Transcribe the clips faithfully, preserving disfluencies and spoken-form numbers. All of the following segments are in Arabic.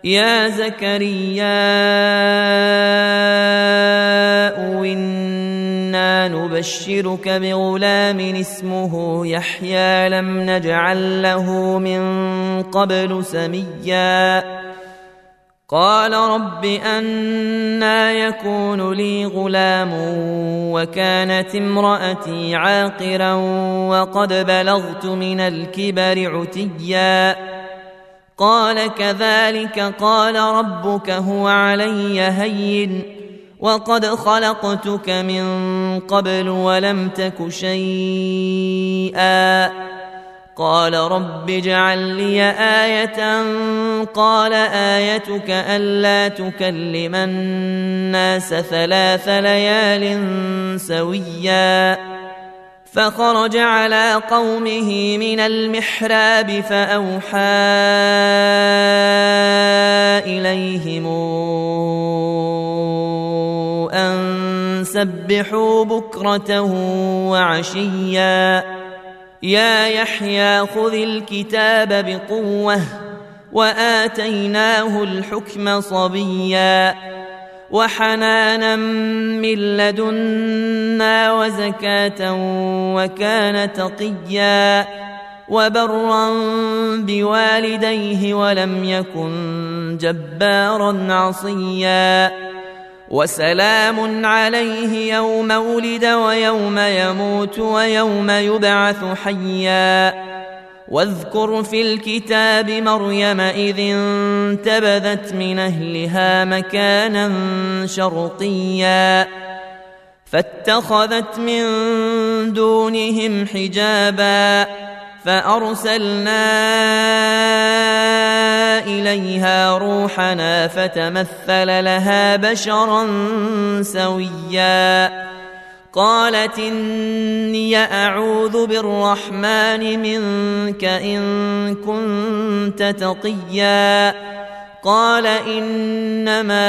يا زكريا إنا نبشرك بغلام اسمه يحيى لم نجعل له من قبل سميا قال رب أنى يكون لي غلام وكانت امرأتي عاقرا وقد بلغت من الكبر عتيا قال كذلك قال ربك هو علي هين وقد خلقتك من قبل ولم تك شيئا قال رب اجعل لي آية قال آيتك ألا تكلم الناس ثلاث ليال سويا فخرج على قومه من المحراب فأوحى إليهم أن سبحوا بكرة وعشيا يا يحيى خذ الكتاب بقوة وآتيناه الحكم صبيا وحنانا من لدنا وزكاة وكان تقيا وبرا بوالديه ولم يكن جبارا عصيا وسلام عليه يوم ولد ويوم يموت ويوم يبعث حيا واذكر في الكتاب مريم إذ انتبذت من أهلها مكانا شرقيا فاتخذت من دونهم حجابا فأرسلنا إليها روحنا فتمثل لها بشرا سويا قالت إني أعوذ بالرحمن منك إن كنت تقيا قال إنما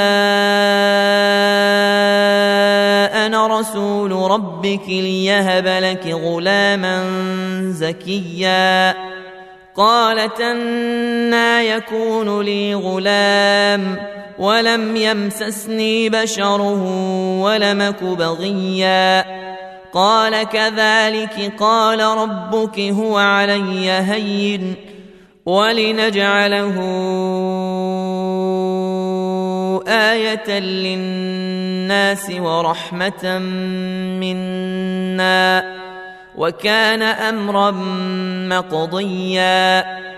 أنا رسول ربك ليهب لك غلاما زكيا قالت أنى يكون لي غلام ولم يمسسني بشر ولمك بغيا قال كذلك قال ربك هو علي هين ولنجعله آية للناس ورحمة منا وكان أمرا مقضيا